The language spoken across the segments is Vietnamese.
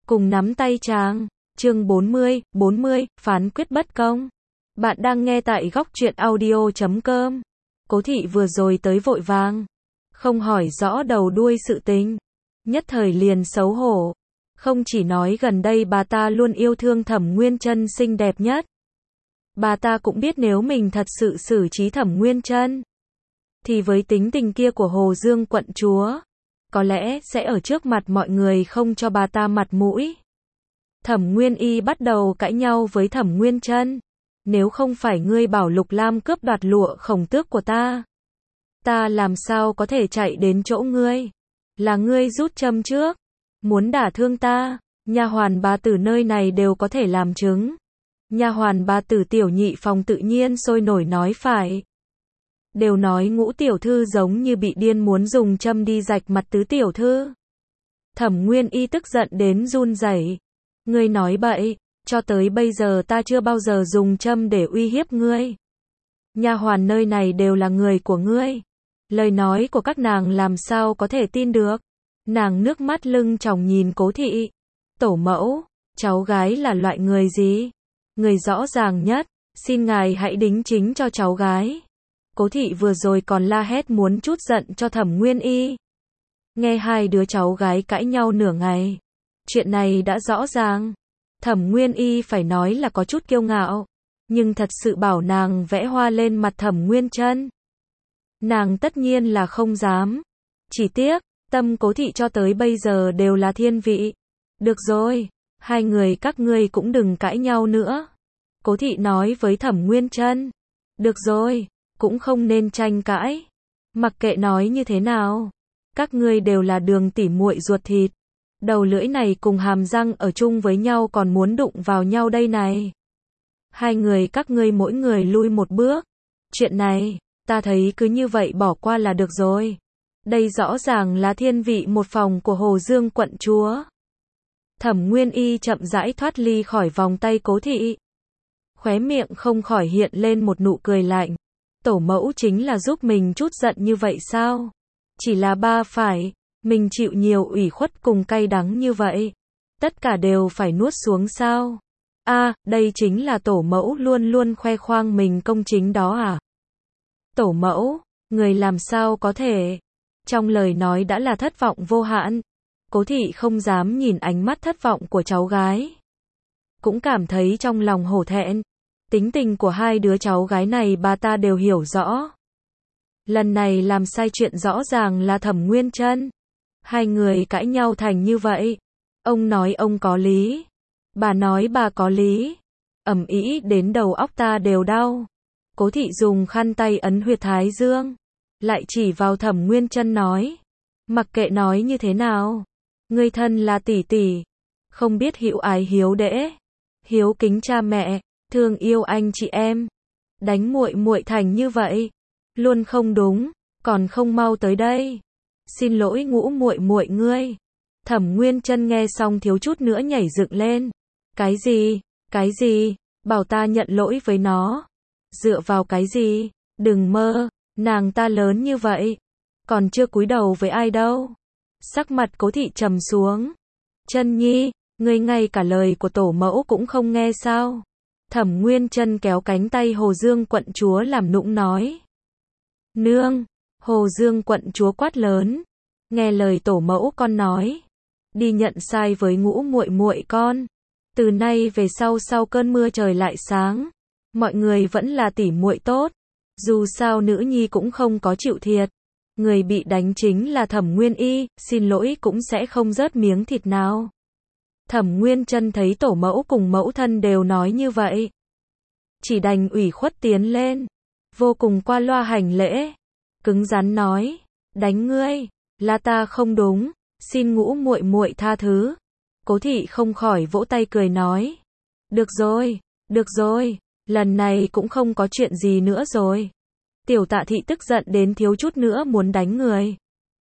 cùng nắm tay chàng. Chương 40, phán quyết bất công. Bạn đang nghe tại góc truyện audio.com. Cố thị vừa rồi tới vội vàng, không hỏi rõ đầu đuôi sự tình, nhất thời liền xấu hổ. Không chỉ nói gần đây bà ta luôn yêu thương Thẩm Nguyên Chân xinh đẹp nhất, bà ta cũng biết nếu mình thật sự xử trí Thẩm Nguyên Chân, thì với tính tình kia của Hồ Dương quận chúa, có lẽ sẽ ở trước mặt mọi người không cho bà ta mặt mũi. Thẩm Nguyên Y bắt đầu cãi nhau với Thẩm Nguyên Chân. Nếu không phải ngươi bảo Lục Lam cướp đoạt lụa khổng tước của ta làm sao có thể chạy đến chỗ ngươi? Là ngươi rút châm trước, muốn đả thương ta. Nha hoàn bà tử nơi này đều có thể làm chứng. Nha hoàn bà tử Tiểu Nhị phòng tự nhiên sôi nổi nói phải. Đều nói Ngũ tiểu thư giống như bị điên muốn dùng châm đi rạch mặt tứ tiểu thư. Thẩm Nguyên Y tức giận đến run rẩy. Ngươi nói bậy, cho tới bây giờ ta chưa bao giờ dùng châm để uy hiếp ngươi. Nha hoàn nơi này đều là người của ngươi. Lời nói của các nàng làm sao có thể tin được. Nàng nước mắt lưng tròng nhìn Cố thị. Tổ mẫu, cháu gái là loại người gì? Người rõ ràng nhất, xin ngài hãy đính chính cho cháu gái. Cố thị vừa rồi còn la hét muốn trút giận cho Thẩm Nguyên Y. Nghe hai đứa cháu gái cãi nhau nửa ngày. Chuyện này đã rõ ràng. Thẩm Nguyên Y phải nói là có chút kiêu ngạo, nhưng thật sự bảo nàng vẽ hoa lên mặt Thẩm Nguyên Chân, nàng tất nhiên là không dám. Chỉ tiếc, tâm Cố thị cho tới bây giờ đều là thiên vị. Được rồi, hai người các ngươi cũng đừng cãi nhau nữa. Cố thị nói với Thẩm Nguyên Chân. Được rồi, cũng không nên tranh cãi. Mặc kệ nói như thế nào, các ngươi đều là Đường tỷ muội ruột thịt. Đầu lưỡi này cùng hàm răng ở chung với nhau còn muốn đụng vào nhau đây này. Hai người các ngươi mỗi người lui một bước. Chuyện này, ta thấy cứ như vậy bỏ qua là được rồi. Đây rõ ràng là thiên vị một phòng của Hồ Dương quận chúa. Thẩm Nguyên Y chậm rãi thoát ly khỏi vòng tay Cố thị. Khóe miệng không khỏi hiện lên một nụ cười lạnh. Tổ mẫu chính là giúp mình trút giận như vậy sao? Chỉ là ba phải. Mình chịu nhiều ủy khuất cùng cay đắng như vậy, tất cả đều phải nuốt xuống sao? Đây chính là tổ mẫu luôn luôn khoe khoang mình công chính đó à? Tổ mẫu, người làm sao có thể? Trong lời nói đã là thất vọng vô hạn. Cố thị không dám nhìn ánh mắt thất vọng của cháu gái. Cũng cảm thấy trong lòng hổ thẹn. Tính tình của hai đứa cháu gái này bà ta đều hiểu rõ. Lần này làm sai chuyện rõ ràng là Thẩm Nguyên Chân. Hai người cãi nhau thành như vậy. Ông nói ông có lý, bà nói bà có lý. Ầm ĩ đến đầu óc ta đều đau. Cố thị dùng khăn tay ấn huyệt thái dương, lại chỉ vào Thẩm Nguyên Chân nói. Mặc kệ nói như thế nào, ngươi thân là tỷ tỷ, không biết hữu ái hiếu đễ, hiếu kính cha mẹ, thương yêu anh chị em. Đánh muội muội thành như vậy, luôn không đúng, còn không mau tới đây. Xin lỗi Ngũ muội muội ngươi. Thẩm Nguyên Chân nghe xong thiếu chút nữa nhảy dựng lên. Cái gì? Cái gì? Bảo ta nhận lỗi với nó. Dựa vào cái gì? Đừng mơ, nàng ta lớn như vậy, còn chưa cúi đầu với ai đâu. Sắc mặt Cố thị trầm xuống. Chân nhi, ngươi ngay cả lời của tổ mẫu cũng không nghe sao? Thẩm Nguyên Chân kéo cánh tay Hồ Dương quận chúa làm nũng nói. Nương! Hồ Dương quận chúa quát lớn. Nghe lời tổ mẫu con nói. Đi nhận sai với Ngũ muội muội con. Từ nay về sau cơn mưa trời lại sáng. Mọi người vẫn là tỷ muội tốt. Dù sao nữ nhi cũng không có chịu thiệt. Người bị đánh chính là Thẩm Nguyên Y, xin lỗi cũng sẽ không rớt miếng thịt nào. Thẩm Nguyên Chân thấy tổ mẫu cùng mẫu thân đều nói như vậy, chỉ đành ủy khuất tiến lên, vô cùng qua loa hành lễ, cứng rắn nói, đánh ngươi, là ta không đúng, xin Ngũ muội muội tha thứ. Cố thị không khỏi vỗ tay cười nói, được rồi, lần này cũng không có chuyện gì nữa rồi. Tiểu Tạ thị tức giận đến thiếu chút nữa muốn đánh người.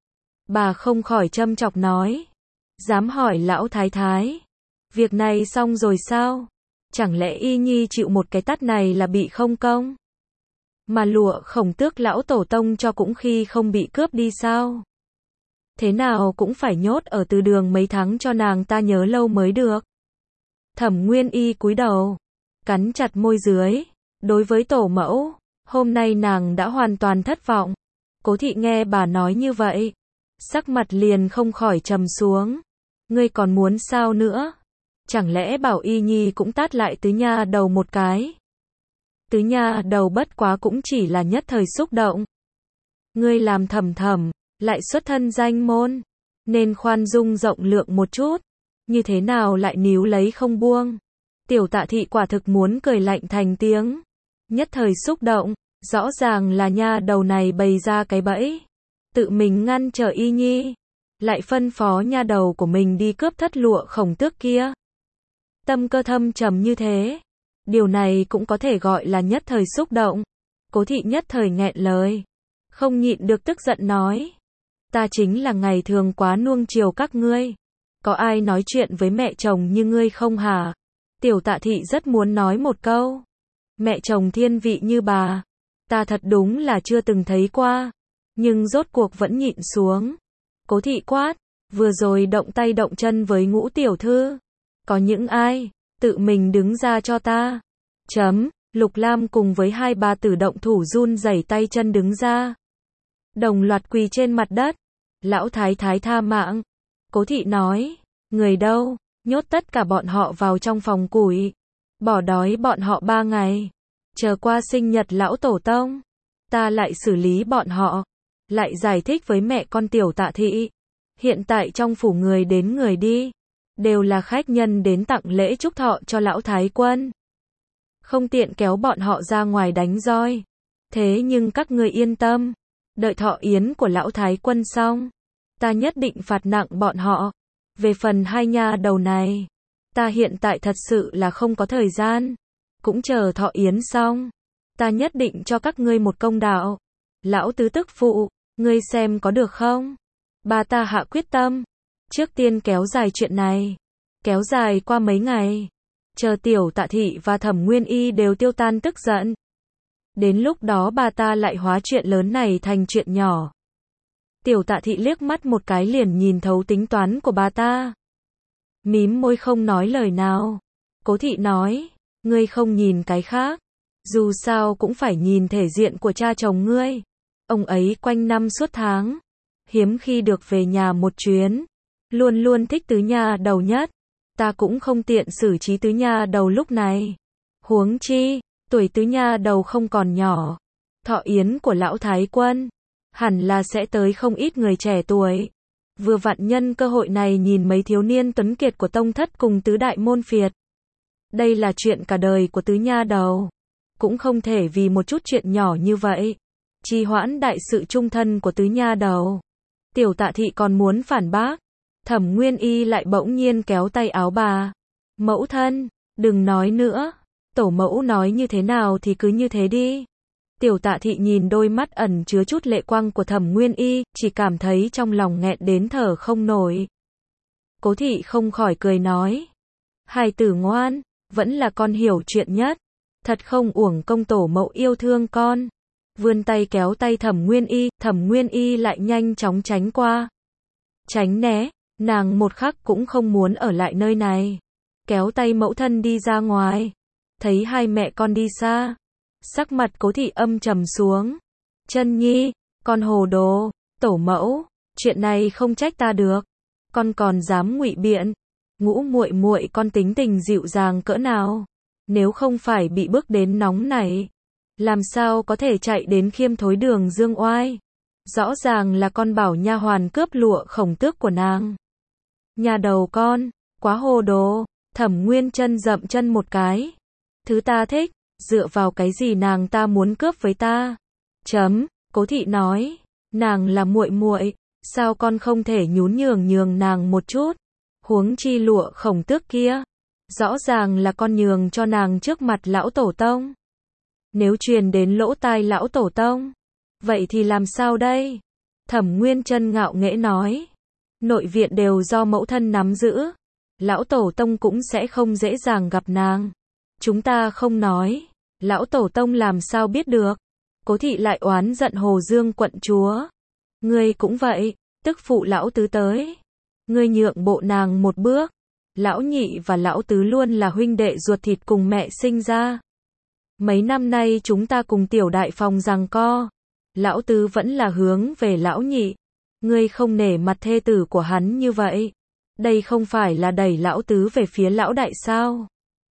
Bà không khỏi châm chọc nói, dám hỏi lão thái thái, việc này xong rồi sao? Chẳng lẽ Y Nhi chịu một cái tát này là bị không công? Mà lụa khổng tước lão tổ tông cho cũng khi không bị cướp đi sao? thế nào cũng phải nhốt ở từ đường mấy tháng cho nàng ta nhớ lâu mới được. Thẩm Nguyên Y cúi đầu, cắn chặt môi dưới. Đối với tổ mẫu, hôm nay nàng đã hoàn toàn thất vọng. Cố thị nghe bà nói như vậy, sắc mặt liền không khỏi trầm xuống. Ngươi còn muốn sao nữa? Chẳng lẽ Bảo Y Nhi cũng tát lại Tứ Nha Đầu một cái? Tứ Nha Đầu bất quá cũng chỉ là nhất thời xúc động. Ngươi làm Thẩm, lại xuất thân danh môn, nên khoan dung rộng lượng một chút, như thế nào lại níu lấy không buông? Tiểu Tạ Thị quả thực muốn cười lạnh thành tiếng. Nhất thời xúc động, rõ ràng là nha đầu này bày ra cái bẫy, tự mình ngăn trở Y Nhi, lại phân phó nha đầu của mình đi cướp thất lụa Khổng Tước kia. Tâm cơ thâm trầm như thế, điều này cũng có thể gọi là nhất thời xúc động. Cố thị nhất thời nghẹn lời, không nhịn được tức giận nói: ta chính là ngày thường quá nuông chiều các ngươi, có ai nói chuyện với mẹ chồng như ngươi không hả? Tiểu Tạ Thị rất muốn nói một câu, mẹ chồng thiên vị như bà, ta thật đúng là chưa từng thấy qua, nhưng rốt cuộc vẫn nhịn xuống. Cố thị quát, vừa rồi động tay động chân với Ngũ tiểu thư, có những ai, tự mình đứng ra cho ta. Lục Lam cùng với hai bà tử động thủ run rẩy tay chân đứng ra, đồng loạt quỳ trên mặt đất. Lão thái thái tha mạng. Cố thị nói, người đâu, nhốt tất cả bọn họ vào trong phòng củi, bỏ đói bọn họ 3 ngày, chờ qua sinh nhật lão tổ tông, ta lại xử lý bọn họ. Lại giải thích với mẹ con Tiểu Tạ Thị, hiện tại trong phủ người đến người đi, đều là khách nhân đến tặng lễ chúc thọ cho lão thái quân, không tiện kéo bọn họ ra ngoài đánh roi. Thế nhưng các ngươi yên tâm, đợi thọ yến của lão thái quân xong, ta nhất định phạt nặng bọn họ. Về phần hai nha đầu này, ta hiện tại thật sự là không có thời gian, cũng chờ thọ yến xong, ta nhất định cho các ngươi một công đạo. Lão tứ tức phụ, ngươi xem có được không? Bà ta hạ quyết tâm, trước tiên kéo dài chuyện này, kéo dài qua mấy ngày, chờ Tiểu Tạ Thị và Thẩm Nguyên Y đều tiêu tan tức giận. Đến lúc đó bà ta lại hóa chuyện lớn này thành chuyện nhỏ. Tiểu Tạ Thị liếc mắt một cái liền nhìn thấu tính toán của bà ta, mím môi không nói lời nào. Cố thị nói, ngươi không nhìn cái khác, dù sao cũng phải nhìn thể diện của cha chồng ngươi. Ông ấy quanh năm suốt tháng, hiếm khi được về nhà một chuyến, luôn luôn thích Tứ Nha Đầu nhất. Ta cũng không tiện xử trí Tứ Nha Đầu lúc này. Huống chi, tuổi Tứ Nha Đầu không còn nhỏ. Thọ yến của lão thái quân, hẳn là sẽ tới không ít người trẻ tuổi. Vừa vặn nhân cơ hội này nhìn mấy thiếu niên tuấn kiệt của tông thất cùng tứ đại môn phiệt. Đây là chuyện cả đời của Tứ Nha Đầu, cũng không thể vì một chút chuyện nhỏ như vậy trì hoãn đại sự trung thân của Tứ Nha Đầu. Tiểu Tạ Thị còn muốn phản bác, Thẩm Nguyên Y lại bỗng nhiên kéo tay áo bà. Mẫu thân, đừng nói nữa, tổ mẫu nói như thế nào thì cứ như thế đi. Tiểu Tạ Thị nhìn đôi mắt ẩn chứa chút lệ quang của Thẩm Nguyên Y, chỉ cảm thấy trong lòng nghẹn đến thở không nổi. Cố thị không khỏi cười nói, hài tử ngoan, vẫn là con hiểu chuyện nhất, thật không uổng công tổ mẫu yêu thương con. Vươn tay kéo tay Thẩm Nguyên Y lại nhanh chóng tránh qua, tránh né. Nàng một khắc cũng không muốn ở lại nơi này, kéo tay mẫu thân đi ra ngoài. Thấy hai mẹ con đi xa, sắc mặt Cố thị âm trầm xuống. Chân Nhi, con hồ đồ, tổ mẫu, chuyện này không trách ta được, con còn dám ngụy biện. Ngũ muội muội con tính tình dịu dàng cỡ nào, nếu không phải bị bước đến nóng nảy, làm sao có thể chạy đến Khiêm Thối Đường dương oai. Rõ ràng là con bảo nha hoàn cướp lụa Khổng Tước của nàng. Nhà đầu con, quá hồ đồ. Thẩm Nguyên Chân dậm chân một cái. Thứ ta thích, dựa vào cái gì nàng ta muốn cướp với ta? Cố thị nói, nàng là muội muội, sao con không thể nhún nhường nàng một chút? Huống chi lụa Khổng Tước kia, rõ ràng là con nhường cho nàng trước mặt lão tổ tông. Nếu truyền đến lỗ tai lão tổ tông, vậy thì làm sao đây? Thẩm Nguyên Chân ngạo nghễ nói, nội viện đều do mẫu thân nắm giữ, lão tổ tông cũng sẽ không dễ dàng gặp nàng. Chúng ta không nói, lão tổ tông làm sao biết được? Cố thị lại oán giận Hồ Dương quận chúa. Ngươi cũng vậy, Tức phụ lão tứ tới. Ngươi nhượng bộ nàng một bước. Lão nhị và lão tứ luôn là huynh đệ ruột thịt cùng mẹ sinh ra. Mấy năm nay chúng ta cùng tiểu đại phòng giằng co. Lão tứ vẫn là hướng về lão nhị. Ngươi không nể mặt thê tử của hắn như vậy. Đây không phải là đẩy lão tứ về phía lão đại sao?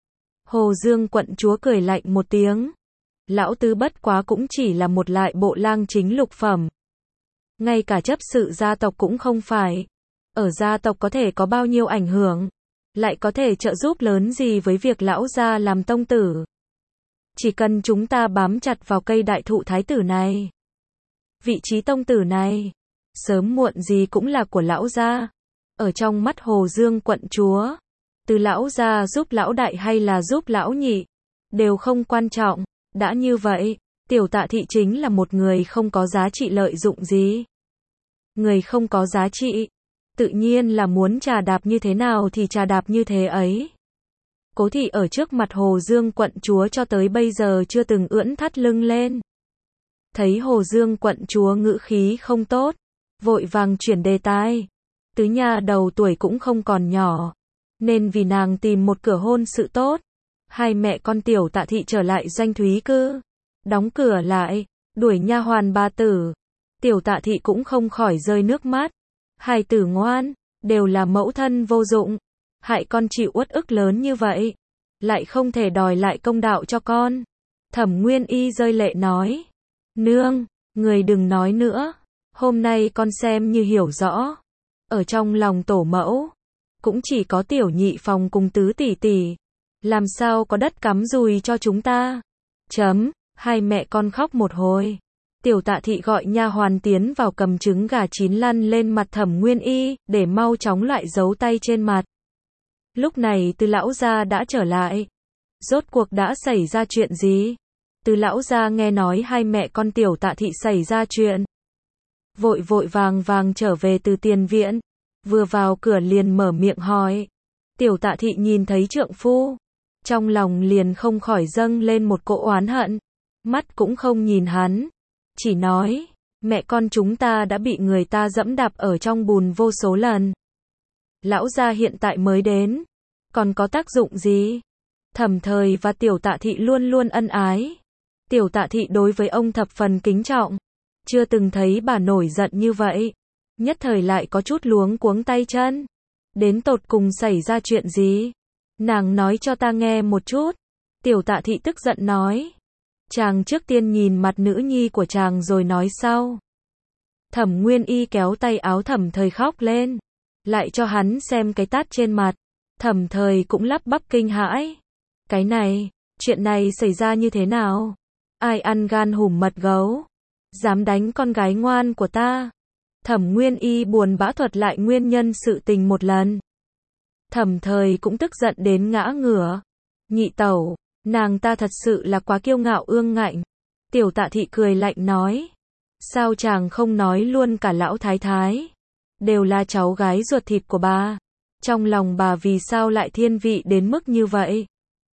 Hồ Dương quận chúa cười lạnh một tiếng. Lão tứ bất quá cũng chỉ là một lại bộ lang chính lục phẩm. Ngay cả chấp sự gia tộc cũng không phải. Ở gia tộc có thể có bao nhiêu ảnh hưởng, lại có thể trợ giúp lớn gì với việc lão gia làm tông tử. Chỉ cần chúng ta bám chặt vào cây đại thụ thái tử này, vị trí tông tử này, sớm muộn gì cũng là của lão gia. Ở trong mắt Hồ Dương quận chúa, từ lão gia giúp lão đại hay là giúp lão nhị, đều không quan trọng. Đã như vậy, tiểu Tạ Thị chính là một người không có giá trị lợi dụng gì. Người không có giá trị, tự nhiên là muốn trà đạp như thế nào thì trà đạp như thế ấy. Cố Thị ở trước mặt Hồ Dương quận chúa cho tới bây giờ chưa từng ưỡn thắt lưng lên. Thấy Hồ Dương quận chúa ngữ khí không tốt, vội vàng chuyển đề tài. Tứ nha đầu tuổi cũng không còn nhỏ, nên vì nàng tìm một cửa hôn sự tốt. Hai mẹ con tiểu Tạ Thị trở lại doanh thúy cư, đóng cửa lại, đuổi nha hoàn bà tử. Tiểu Tạ Thị cũng không khỏi rơi nước mắt. Hài tử ngoan, đều là mẫu thân vô dụng, hại con chịu uất ức lớn như vậy, lại không thể đòi lại công đạo cho con. Thẩm Nguyên Y rơi lệ nói, nương, người đừng nói nữa, hôm nay con xem như hiểu rõ. Ở trong lòng tổ mẫu, cũng chỉ có tiểu nhị phòng cùng tứ tỷ tỷ, làm sao có đất cắm dùi cho chúng ta. Hai mẹ con khóc một hồi. Tiểu Tạ Thị gọi nha hoàn tiến vào cầm trứng gà chín lăn lên mặt Thẩm Nguyên Y, để mau chóng loại dấu tay trên mặt. Lúc này Từ lão gia đã trở lại. Rốt cuộc đã xảy ra chuyện gì? Từ lão gia nghe nói hai mẹ con tiểu Tạ Thị xảy ra chuyện, vội vội vàng vàng trở về từ tiền viện, vừa vào cửa liền mở miệng hỏi. Tiểu Tạ Thị nhìn thấy trượng phu, trong lòng liền không khỏi dâng lên một cỗ oán hận, mắt cũng không nhìn hắn, chỉ nói, mẹ con chúng ta đã bị người ta dẫm đạp ở trong bùn vô số lần. Lão gia hiện tại mới đến, còn có tác dụng gì? Thẩm Thời và tiểu Tạ Thị luôn luôn ân ái. Tiểu Tạ Thị đối với ông thập phần kính trọng, chưa từng thấy bà nổi giận như vậy. Nhất thời lại có chút luống cuống tay chân. Đến tột cùng xảy ra chuyện gì? Nàng nói cho ta nghe một chút. Tiểu Tạ Thị tức giận nói. Chàng trước tiên nhìn mặt nữ nhi của chàng rồi nói sau. Thẩm Nguyên Y kéo tay áo Thẩm Thời khóc lên, lại cho hắn xem cái tát trên mặt. Thẩm Thời cũng lắp bắp kinh hãi. Cái này, chuyện này xảy ra như thế nào? Ai ăn gan hùm mật gấu, dám đánh con gái ngoan của ta? Thẩm Nguyên Y buồn bã thuật lại nguyên nhân sự tình một lần. Thẩm Thời cũng tức giận đến ngã ngửa. Nhị tẩu, nàng ta thật sự là quá kiêu ngạo ương ngạnh. Tiểu Tạ Thị cười lạnh nói. Sao chàng không nói luôn cả lão thái thái? Đều là cháu gái ruột thịt của bà. Trong lòng bà vì sao lại thiên vị đến mức như vậy?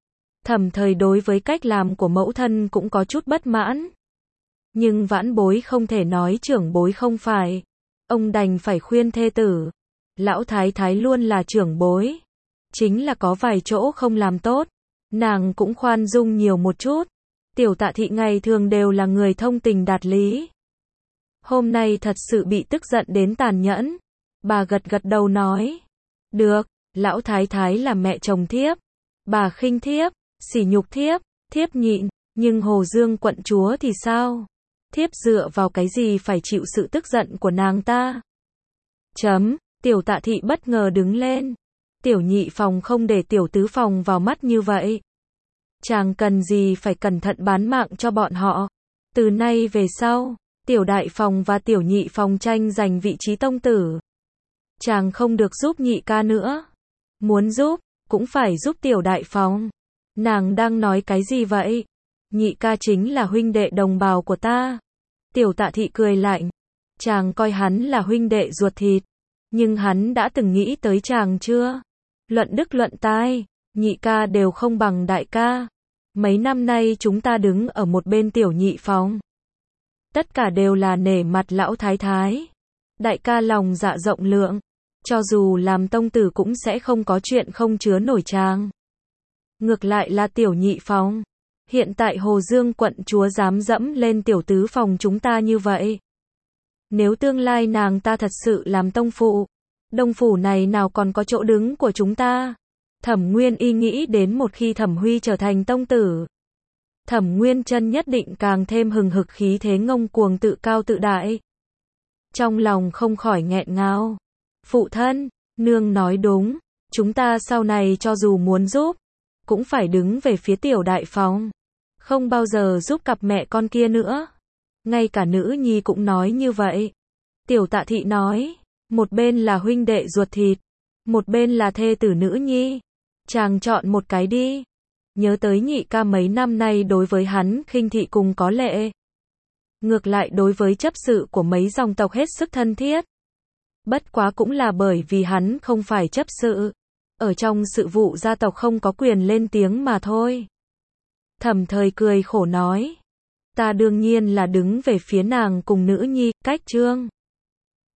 Thẩm Thời đối với cách làm của mẫu thân cũng có chút bất mãn. Nhưng vãn bối không thể nói trưởng bối không phải. Ông đành phải khuyên thê tử. Lão thái thái luôn là trưởng bối. Chính là có vài chỗ không làm tốt, nàng cũng khoan dung nhiều một chút. Tiểu Tạ Thị ngày thường đều là người thông tình đạt lý. Hôm nay thật sự bị tức giận đến tàn nhẫn. Bà gật gật đầu nói. Được, lão thái thái là mẹ chồng thiếp. Bà khinh thiếp, sỉ nhục thiếp, thiếp nhịn. Nhưng Hồ Dương quận chúa thì sao? Thiếp dựa vào cái gì phải chịu sự tức giận của nàng ta? Tiểu Tạ Thị bất ngờ đứng lên. Tiểu nhị phòng không để tiểu tứ phòng vào mắt như vậy. Chàng cần gì phải cẩn thận bán mạng cho bọn họ. Từ nay về sau, tiểu đại phòng và tiểu nhị phòng tranh giành vị trí tông tử. Chàng không được giúp nhị ca nữa. Muốn giúp, cũng phải giúp tiểu đại phòng. Nàng đang nói cái gì vậy? Nhị ca chính là huynh đệ đồng bào của ta. Tiểu Tạ Thị cười lạnh. Chàng coi hắn là huynh đệ ruột thịt, nhưng hắn đã từng nghĩ tới chàng chưa? Luận đức luận tài, nhị ca đều không bằng đại ca. Mấy năm nay chúng ta đứng ở một bên tiểu nhị phòng, tất cả đều là nể mặt lão thái thái. Đại ca lòng dạ rộng lượng, cho dù làm tông tử cũng sẽ không có chuyện không chứa nổi tràng. Ngược lại là tiểu nhị phòng. Hiện tại Hồ Dương quận chúa dám dẫm lên tiểu tứ phòng chúng ta như vậy. Nếu tương lai nàng ta thật sự làm tông phụ, Đông phủ này nào còn có chỗ đứng của chúng ta. Thẩm Nguyên Y nghĩ đến một khi Thẩm Huy trở thành tông tử, Thẩm Nguyên Chân nhất định càng thêm hừng hực khí thế ngông cuồng tự cao tự đại. Trong lòng không khỏi nghẹn ngào. Phụ thân, nương nói đúng, chúng ta sau này cho dù muốn giúp, cũng phải đứng về phía tiểu đại phòng, không bao giờ giúp cặp mẹ con kia nữa. Ngay cả nữ nhi cũng nói như vậy. Tiểu Tạ Thị nói, một bên là huynh đệ ruột thịt, một bên là thê tử nữ nhi, chàng chọn một cái đi. Nhớ tới nhị ca mấy năm nay đối với hắn khinh thị cùng có lệ, ngược lại đối với chấp sự của mấy dòng tộc hết sức thân thiết. Bất quá cũng là bởi vì hắn không phải chấp sự, ở trong sự vụ gia tộc không có quyền lên tiếng mà thôi. Thẩm Thời cười khổ nói, ta đương nhiên là đứng về phía nàng cùng nữ nhi, cách Trương